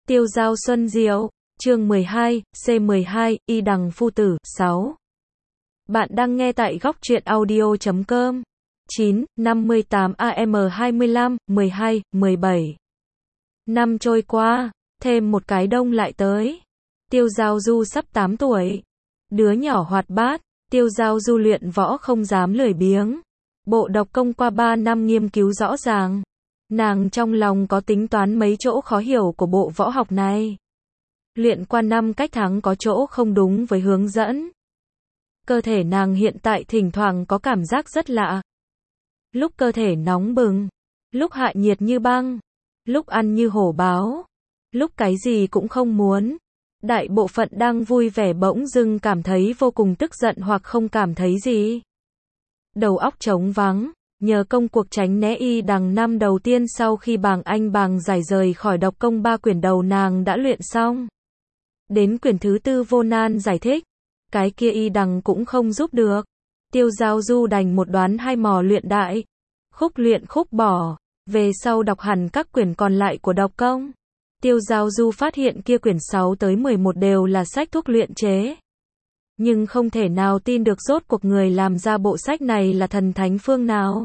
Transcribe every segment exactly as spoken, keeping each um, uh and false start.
Tiêu giao xuân diệu, chương mười hai, C mười hai, Y Đằng Phu Tử, sáu. Bạn đang nghe tại góc truyện audio chấm com. chín, năm mươi tám A M hai mươi lăm, mười hai, mười bảy. Năm trôi qua, thêm một cái đông lại tới. Tiêu Giao Du sắp tám tuổi. Đứa nhỏ hoạt bát, Tiêu Giao Du luyện võ không dám lười biếng. Bộ độc công qua ba năm nghiên cứu rõ ràng. Nàng trong lòng có tính toán mấy chỗ khó hiểu của bộ võ học này. Luyện qua năm cách tháng có chỗ không đúng với hướng dẫn. Cơ thể nàng hiện tại thỉnh thoảng có cảm giác rất lạ. Lúc cơ thể nóng bừng, lúc hạ nhiệt như băng, lúc ăn như hổ báo, lúc cái gì cũng không muốn. Đại bộ phận đang vui vẻ bỗng dưng cảm thấy vô cùng tức giận hoặc không cảm thấy gì. Đầu óc trống vắng, nhờ công cuộc tránh né Y Đằng năm đầu tiên sau khi bàng anh bàng giải rời khỏi độc công ba quyển đầu nàng đã luyện xong. Đến quyển thứ tư vô nan giải thích, cái kia Y Đằng cũng không giúp được. Tiêu Giao Du đành một đoán hai mò luyện đại, khúc luyện khúc bỏ, về sau đọc hẳn các quyển còn lại của độc công. Tiêu Giao Du phát hiện kia quyển sáu tới mười một đều là sách thuốc luyện chế. Nhưng không thể nào tin được rốt cuộc người làm ra bộ sách này là thần thánh phương nào.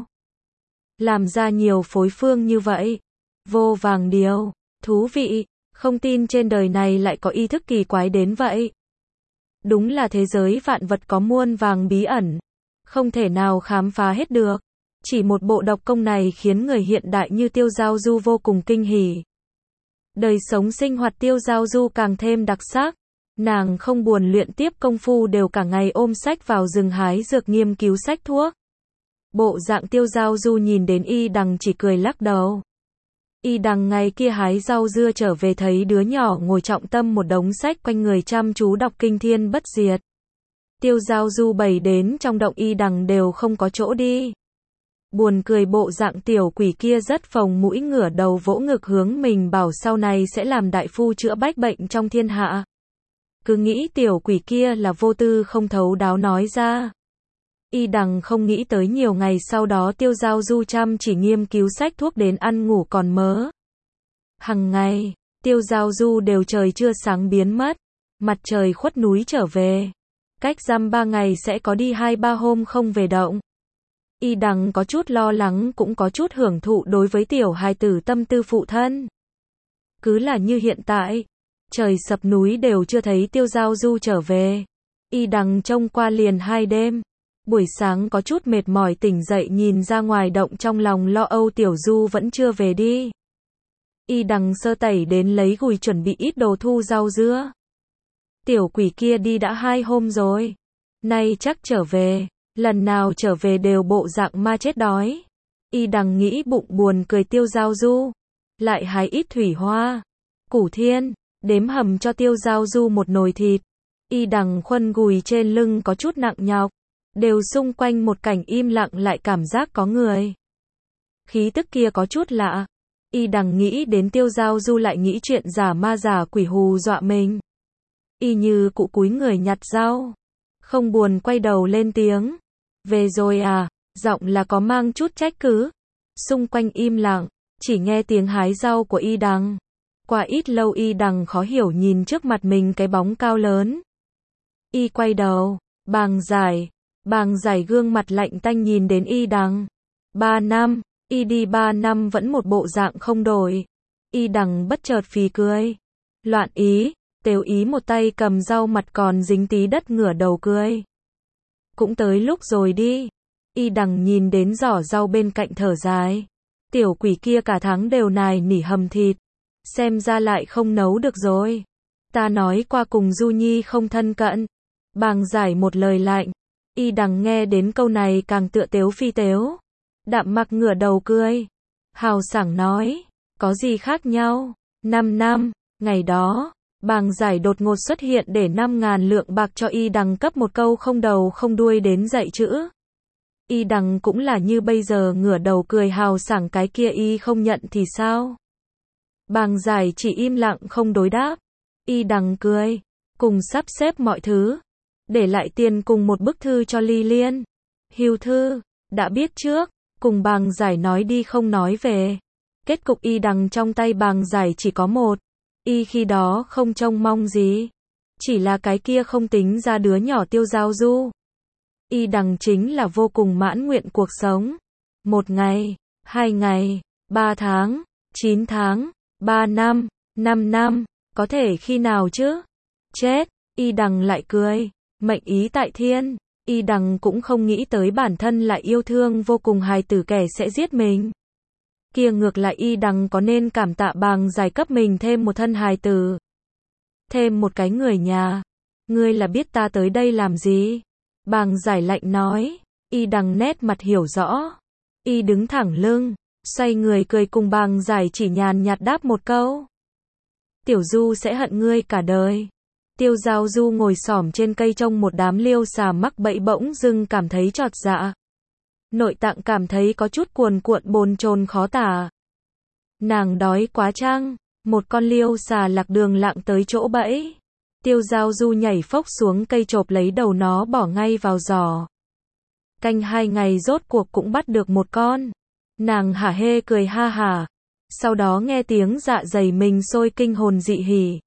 Làm ra nhiều phối phương như vậy. Vô vàng điều, thú vị, không tin trên đời này lại có ý thức kỳ quái đến vậy. Đúng là thế giới vạn vật có muôn vàng bí ẩn, không thể nào khám phá hết được. Chỉ một bộ độc công này khiến người hiện đại như Tiêu Giao Du vô cùng kinh hỉ. Đời sống sinh hoạt Tiêu Giao Du càng thêm đặc sắc. Nàng không buồn luyện tiếp công phu đều cả ngày ôm sách vào rừng hái dược nghiên cứu sách thuốc. Bộ dạng Tiêu Giao Du nhìn đến Y Đằng chỉ cười lắc đầu. Y Đằng ngày kia hái rau dưa trở về thấy đứa nhỏ ngồi trọng tâm một đống sách quanh người chăm chú đọc kinh thiên bất diệt. Tiêu Giao Du bày đến trong động Y Đằng đều không có chỗ đi. Buồn cười bộ dạng tiểu quỷ kia rất phồng mũi ngửa đầu vỗ ngực hướng mình bảo sau này sẽ làm đại phu chữa bách bệnh trong thiên hạ. Cứ nghĩ tiểu quỷ kia là vô tư không thấu đáo nói ra. Y Đằng không nghĩ tới nhiều ngày sau đó Tiêu Giao Du chăm chỉ nghiên cứu sách thuốc đến ăn ngủ còn mớ. Hằng ngày, Tiêu Giao Du đều trời chưa sáng biến mất, mặt trời khuất núi trở về. Cách dăm ba ngày sẽ có đi hai ba hôm không về động. Y Đằng có chút lo lắng cũng có chút hưởng thụ đối với tiểu hài tử tâm tư phụ thân. Cứ là như hiện tại, trời sập núi đều chưa thấy Tiêu Giao Du trở về. Y Đằng trông qua liền hai đêm. Buổi sáng có chút mệt mỏi tỉnh dậy nhìn ra ngoài động trong lòng lo âu Tiểu Du vẫn chưa về đi. Y Đằng sơ tẩy đến lấy gùi chuẩn bị ít đồ thu rau dưa. Tiểu quỷ kia đi đã hai hôm rồi. Nay chắc trở về. Lần nào trở về đều bộ dạng ma chết đói. Y Đằng nghĩ bụng buồn cười Tiêu Giao Du. Lại hái ít thủy hoa, củ thiên, đếm hầm cho Tiêu Giao Du một nồi thịt. Y Đằng khuân gùi trên lưng có chút nặng nhọc. Đều xung quanh một cảnh im lặng lại cảm giác có người. Khí tức kia có chút lạ. Y Đằng nghĩ đến Tiêu Giao Du lại nghĩ chuyện giả ma giả quỷ hù dọa mình. Y như cụ cúi người nhặt rau. Không buồn quay đầu lên tiếng. Về rồi à, giọng là có mang chút trách cứ. Xung quanh im lặng, chỉ nghe tiếng hái rau của Y Đằng. Qua ít lâu Y Đằng khó hiểu nhìn trước mặt mình cái bóng cao lớn. Y quay đầu, bàng giải. Bàng giải gương mặt lạnh tanh nhìn đến Y Đằng. Ba năm, Y đi ba năm vẫn một bộ dạng không đổi. Y Đằng bất chợt phì cười. Loạn ý, tếu ý một tay cầm rau mặt còn dính tí đất ngửa đầu cười. Cũng tới lúc rồi đi. Y Đằng nhìn đến giỏ rau bên cạnh thở dài. Tiểu quỷ kia cả tháng đều nài nỉ hầm thịt. Xem ra lại không nấu được rồi. Ta nói qua cùng Du Nhi không thân cận. Bàng giải một lời lạnh. Y Đằng nghe đến câu này càng tựa tếu phi tếu. Đạm mặc ngửa đầu cười. Hào sảng nói. Có gì khác nhau? Năm năm, ngày đó, bàng giải đột ngột xuất hiện để năm ngàn lượng bạc cho Y Đằng cấp một câu không đầu không đuôi đến dạy chữ. Y Đằng cũng là như bây giờ ngửa đầu cười hào sảng cái kia Y không nhận thì sao? Bàng giải chỉ im lặng không đối đáp. Y Đằng cười. Cùng sắp xếp mọi thứ. Để lại tiền cùng một bức thư cho Ly Liên. Hưu thư, đã biết trước, cùng bàng giải nói đi không nói về. Kết cục Y Đằng trong tay bàng giải chỉ có một. Y khi đó không trông mong gì. Chỉ là cái kia không tính ra đứa nhỏ Tiêu Giao Du. Y đằng chính là vô cùng mãn nguyện cuộc sống. Một ngày, hai ngày, ba tháng, chín tháng, ba năm, năm năm, có thể khi nào chứ? Chết, Y đằng lại cười. Mệnh ý tại thiên. Y đằng cũng không nghĩ tới bản thân lại yêu thương vô cùng hài tử kẻ sẽ giết mình. Kia ngược lại Y đằng có nên cảm tạ Bàng Giải cấp mình thêm một thân hài tử. Thêm một cái người nhà. Ngươi là biết ta tới đây làm gì? Bàng Giải lạnh nói. Y đằng nét mặt hiểu rõ. Y đứng thẳng lưng, xoay người cười cùng Bàng Giải chỉ nhàn nhạt đáp một câu. Tiểu Du sẽ hận ngươi cả đời. Tiêu Giao Du ngồi xổm trên cây trông một đám liêu xà mắc bẫy bỗng dưng cảm thấy chột dạ. Nội tạng cảm thấy có chút cuồn cuộn bồn chồn khó tả. Nàng đói quá chăng? Một con liêu xà lạc đường lạng tới chỗ bẫy. Tiêu Giao Du nhảy phốc xuống cây chộp lấy đầu nó bỏ ngay vào giỏ. Canh hai ngày rốt cuộc cũng bắt được một con. Nàng hả hê cười ha hả. Sau đó nghe tiếng dạ dày mình sôi kinh hồn dị hỉ.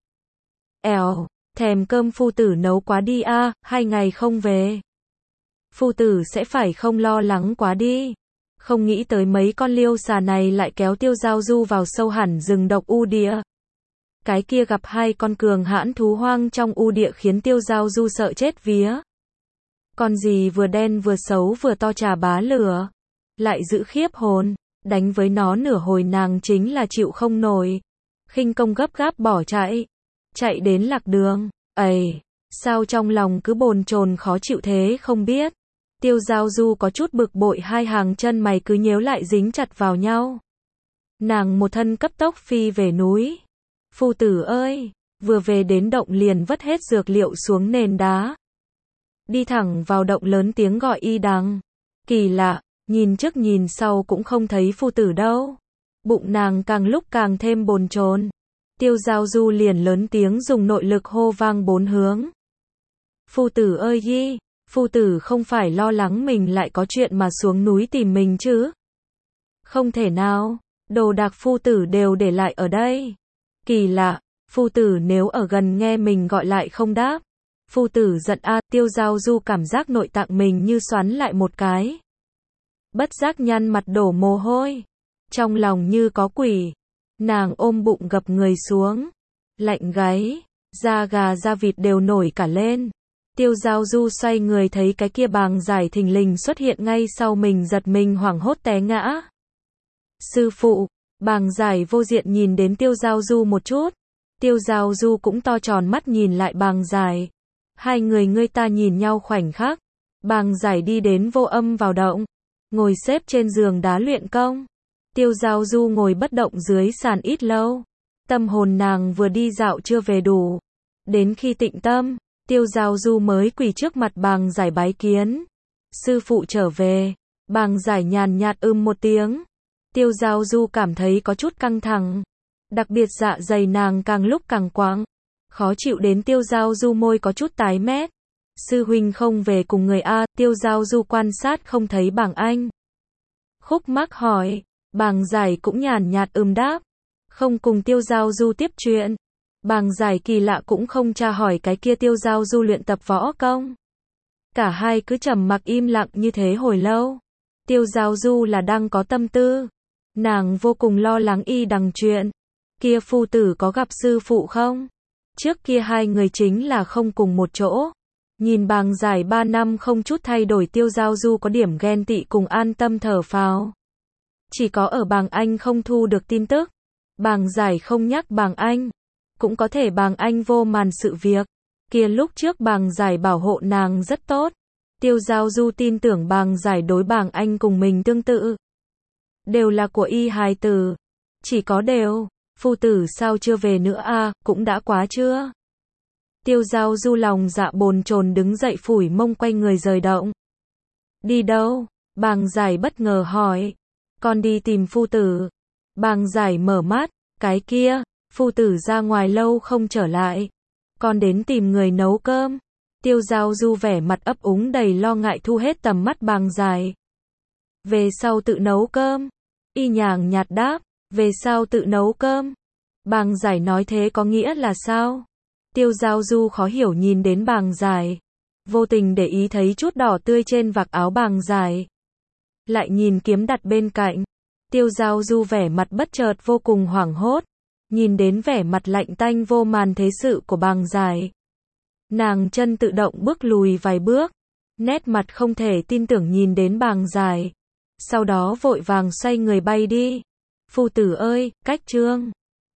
Èo, thèm cơm phu tử nấu quá đi a, à, hai ngày không về. Phu tử sẽ phải không lo lắng quá đi. Không nghĩ tới mấy con liêu xà này lại kéo Tiêu Giao Du vào sâu hẳn rừng độc u địa. Cái kia gặp hai con cường hãn thú hoang trong u địa khiến Tiêu Giao Du sợ chết vía. Con gì vừa đen vừa xấu vừa to trà bá lửa. Lại giữ khiếp hồn. Đánh với nó nửa hồi nàng chính là chịu không nổi. Khinh công gấp gáp bỏ chạy. Chạy đến lạc đường. Ây, sao trong lòng cứ bồn chồn khó chịu thế không biết. Tiêu Giao Du có chút bực bội, hai hàng chân mày cứ nhếu lại dính chặt vào nhau. Nàng một thân cấp tốc phi về núi. Phu tử ơi, vừa về đến động liền vất hết dược liệu xuống nền đá. Đi thẳng vào động lớn tiếng gọi Y đằng. Kỳ lạ, nhìn trước nhìn sau cũng không thấy phu tử đâu. Bụng nàng càng lúc càng thêm bồn chồn. Tiêu Giao Du liền lớn tiếng dùng nội lực hô vang bốn hướng. Phu tử ơi yi, phu tử không phải lo lắng mình lại có chuyện mà xuống núi tìm mình chứ? Không thể nào, đồ đạc phu tử đều để lại ở đây. Kỳ lạ, phu tử nếu ở gần nghe mình gọi lại không đáp. Phu tử giận a, Tiêu Giao Du cảm giác nội tạng mình như xoắn lại một cái. Bất giác nhăn mặt đổ mồ hôi. Trong lòng như có quỷ. Nàng ôm bụng gập người xuống. Lạnh gáy, da gà da vịt đều nổi cả lên. Tiêu Giao Du xoay người thấy cái kia Bàng Giải thình lình xuất hiện ngay sau mình, giật mình hoảng hốt té ngã. Sư phụ, Bàng Giải vô diện nhìn đến Tiêu Giao Du một chút. Tiêu Giao Du cũng to tròn mắt nhìn lại Bàng Giải. Hai người ngươi ta nhìn nhau khoảnh khắc. Bàng Giải đi đến Vô Âm vào động. Ngồi xếp trên giường đá luyện công. Tiêu Giao Du ngồi bất động dưới sàn ít lâu. Tâm hồn nàng vừa đi dạo chưa về đủ. Đến khi tịnh tâm, Tiêu Giao Du mới quỳ trước mặt Bàng Giải bái kiến. Sư phụ trở về. Bàng Giải nhàn nhạt ưm một tiếng. Tiêu Giao Du cảm thấy có chút căng thẳng. Đặc biệt dạ dày nàng càng lúc càng quặn. Khó chịu đến Tiêu Giao Du môi có chút tái mét. Sư huynh không về cùng người a? Tiêu Giao Du quan sát không thấy Bàng Anh. Khúc mắc hỏi. Bàng Giải cũng nhàn nhạt ưm đáp. Không cùng Tiêu Giao Du tiếp chuyện. Bàng Giải kỳ lạ cũng không tra hỏi cái kia Tiêu Giao Du luyện tập võ công. Cả hai cứ trầm mặc im lặng như thế hồi lâu. Tiêu Giao Du là đang có tâm tư. Nàng vô cùng lo lắng Y đằng chuyện. Kia phu tử có gặp sư phụ không? Trước kia hai người chính là không cùng một chỗ. Nhìn Bàng Giải ba năm không chút thay đổi, Tiêu Giao Du có điểm ghen tị cùng an tâm thở phào. Chỉ có ở Bàng Anh không thu được tin tức. Bàng Giải không nhắc Bàng Anh. Cũng có thể Bàng Anh vô màn sự việc. Kia lúc trước Bàng Giải bảo hộ nàng rất tốt. Tiêu Giao Du tin tưởng Bàng Giải đối Bàng Anh cùng mình tương tự. Đều là của Y hài tử. Chỉ có đều, phu tử sao chưa về nữa a, à, cũng đã quá chưa? Tiêu Giao Du lòng dạ bồn chồn đứng dậy phủi mông quay người rời động. Đi đâu? Bàng Giải bất ngờ hỏi. Con đi tìm phu tử. Bàng Giải mở mắt. Cái kia, phu tử ra ngoài lâu không trở lại. Con đến tìm người nấu cơm. Tiêu Giao Du vẻ mặt ấp úng đầy lo ngại thu hết tầm mắt Bàng Giải. Về sau tự nấu cơm. Y nhàng nhạt đáp. Về sau tự nấu cơm. Bàng Giải nói thế có nghĩa là sao? Tiêu Giao Du khó hiểu nhìn đến Bàng Giải. Vô tình để ý thấy chút đỏ tươi trên vạt áo Bàng Giải. Lại nhìn kiếm đặt bên cạnh. Tiêu Giao Du vẻ mặt bất chợt vô cùng hoảng hốt. Nhìn đến vẻ mặt lạnh tanh vô màn thế sự của Bàng Giải. Nàng chân tự động bước lùi vài bước. Nét mặt không thể tin tưởng nhìn đến Bàng Giải. Sau đó vội vàng xoay người bay đi. Phu tử ơi, cách trương.